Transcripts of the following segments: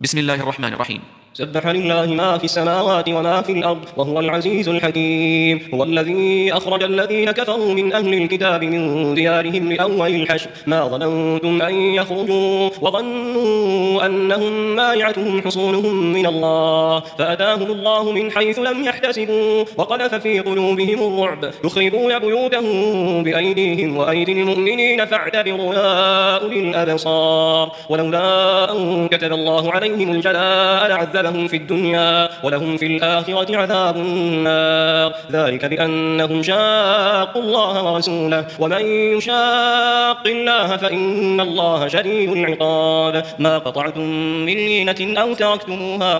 بسم الله الرحمن الرحيم. سبح لله ما في السماوات وما في الأرض وهو العزيز الحكيم. هو الذي أخرج الذين كفروا من أهل الكتاب من ديارهم لأول الحشر ما ظننتم أن يخرجوا وظنوا أنهم مانعتهم حصونهم من الله فأتاهم الله من حيث لم يحتسبوا وقذف في قلوبهم الرعب يخربون بيوتهم بأيديهم وأيدي المؤمنين فاعتبروا يا أولي الأبصار. ولولا أن كتب الله عليهم الجلاء لعذبهم في الدنيا ولهم في الآخرة عذاب النار ذلك بأنهم شاقوا الله ورسوله ومن يشاق الله فإن الله شديد العقاب. ما قطعتم من لينة أو تركتموها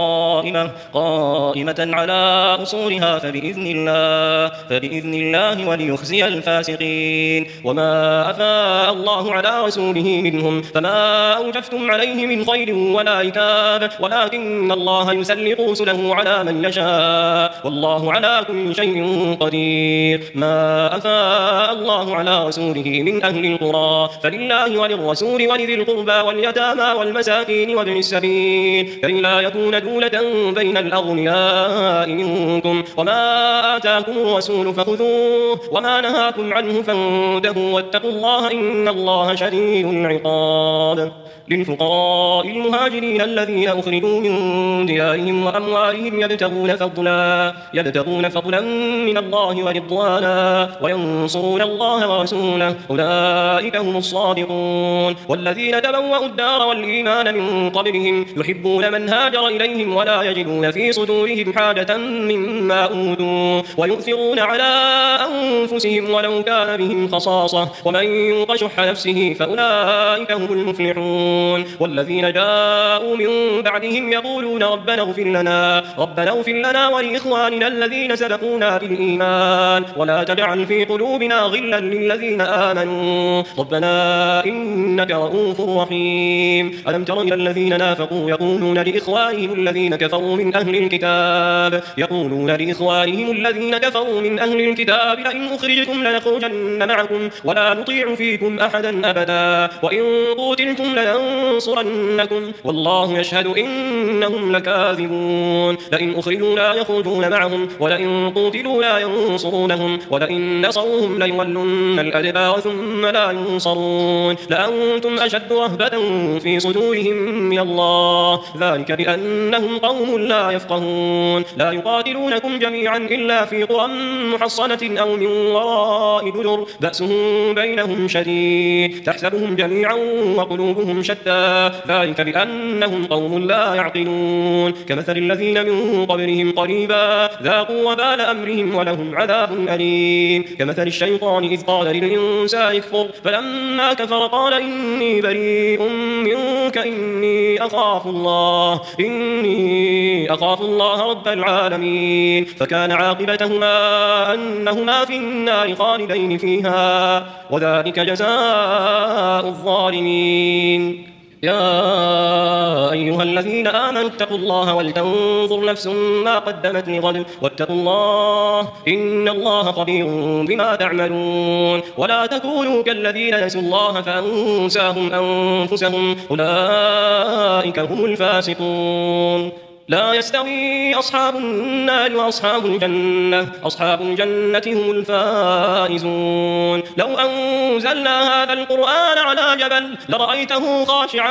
قائمة على أصولها فبإذن الله وليخزي الفاسقين. وما أفاء الله على رسوله منهم فما أوجفتم عليه من خير ولا عتاب ولكن الله يسلط رسله على من يشاء والله على كل شيء قدير. ما أفاء الله على رسوله من أهل القرى فلله وللرسول ولذي القربى واليتامى والمساكين وابن السبيل كي لا يكون دولة بين الأغنياء منكم. وما آتاكم الرسول فخذوه وما نهاكم عنه فانتهوا واتقوا الله إن الله شديد العقاب. للفقراء المهاجرين الذين أخرجوا من ديارهم وأموالهم يبتغون فضلا من الله ورضوانا وينصرون الله ورسوله أولئك هم الصادقون. والذين تبوأوا الدار والإيمان من قبلهم يحبون من هاجر إليهم ولا يجدون في صدورهم حاجة مما أوتوا ويؤثرون على أنفسهم ولو كان بهم خصاصة ومن يوق شح نفسه فأولئك هم المفلحون. والذين جاءوا من بعدهم يقولون ربنا اغفر لنا ولإخواننا الذين سبقونا بالإيمان ولا تجعل في قلوبنا غلا للذين آمنوا ربنا إنك رؤوف رحيم. ألم تر إلى الذين نافقوا يقولون لإخوانهم الذين كفروا من أهل الكتاب لئن أخرجتم لنخرجن معكم ولا نطيع فيكم أحدا أبدا وإن قتلتم لننصرنكم والله يشهد إنهم لكاذبون. لئن أخرجوا لا يخرجون معهم ولئن قتلوا لا ينصرونهم ولئن نصروهم ليولن الأدبار ثم لا ينصرون لأنتم أشد رهبة في صدورهم من الله ذلك بأنهم قوم لا يفقهون. لا يقاتلونكم جميعا إلا في قرى محصنة أو من وراء جدر بأسهم بينهم شديد تحسبهم جميعا وقلوبهم شتى ذلك بأنهم قوم لا يعقلون. كمثل الذين من قبلهم قريبا ذاقوا وبال أمرهم ولهم عذاب أليم. كمثل الشيطان إذ قال للإنسان اكفر فلما كفر قال إني بريء منك إني أخاف الله رب العالمين. فكان عاقبتهما أنهما في النار خالدين فيها وذلك جزاء الظالمين. يا أيها الذين آمنوا اتقوا الله ولتنظر نفس ما قدمت لغد واتقوا الله إن الله خبير بما تعملون. ولا تكونوا كالذين نسوا الله فأنساهم أنفسهم أولئك هم الفاسقون. لا يستوي أصحاب النار وأصحاب الجنة هم الفائزون. لو أنزلنا هذا القرآن على جبل لرأيته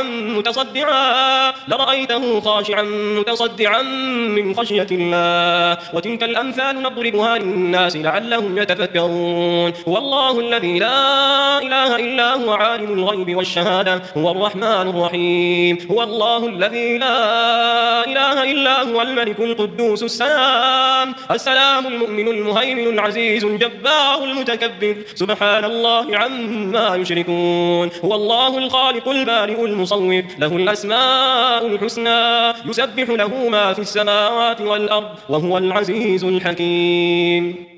خاشعا متصدعا من خشية الله وتلك الأمثال نضربها للناس لعلهم يتفكرون. هو الله الذي لا إله إلا هو عالم الغيب والشهادة هو الرحمن الرحيم. هو الله الذي لا إله إلا هو الملك القدوس السلام المؤمن المهيمن العزيز الجبار المتكبر سبحان الله عما يشركون. هو الله الخالق البارئ المصور له الأسماء الحسنى يسبح له ما في السماوات والأرض وهو العزيز الحكيم.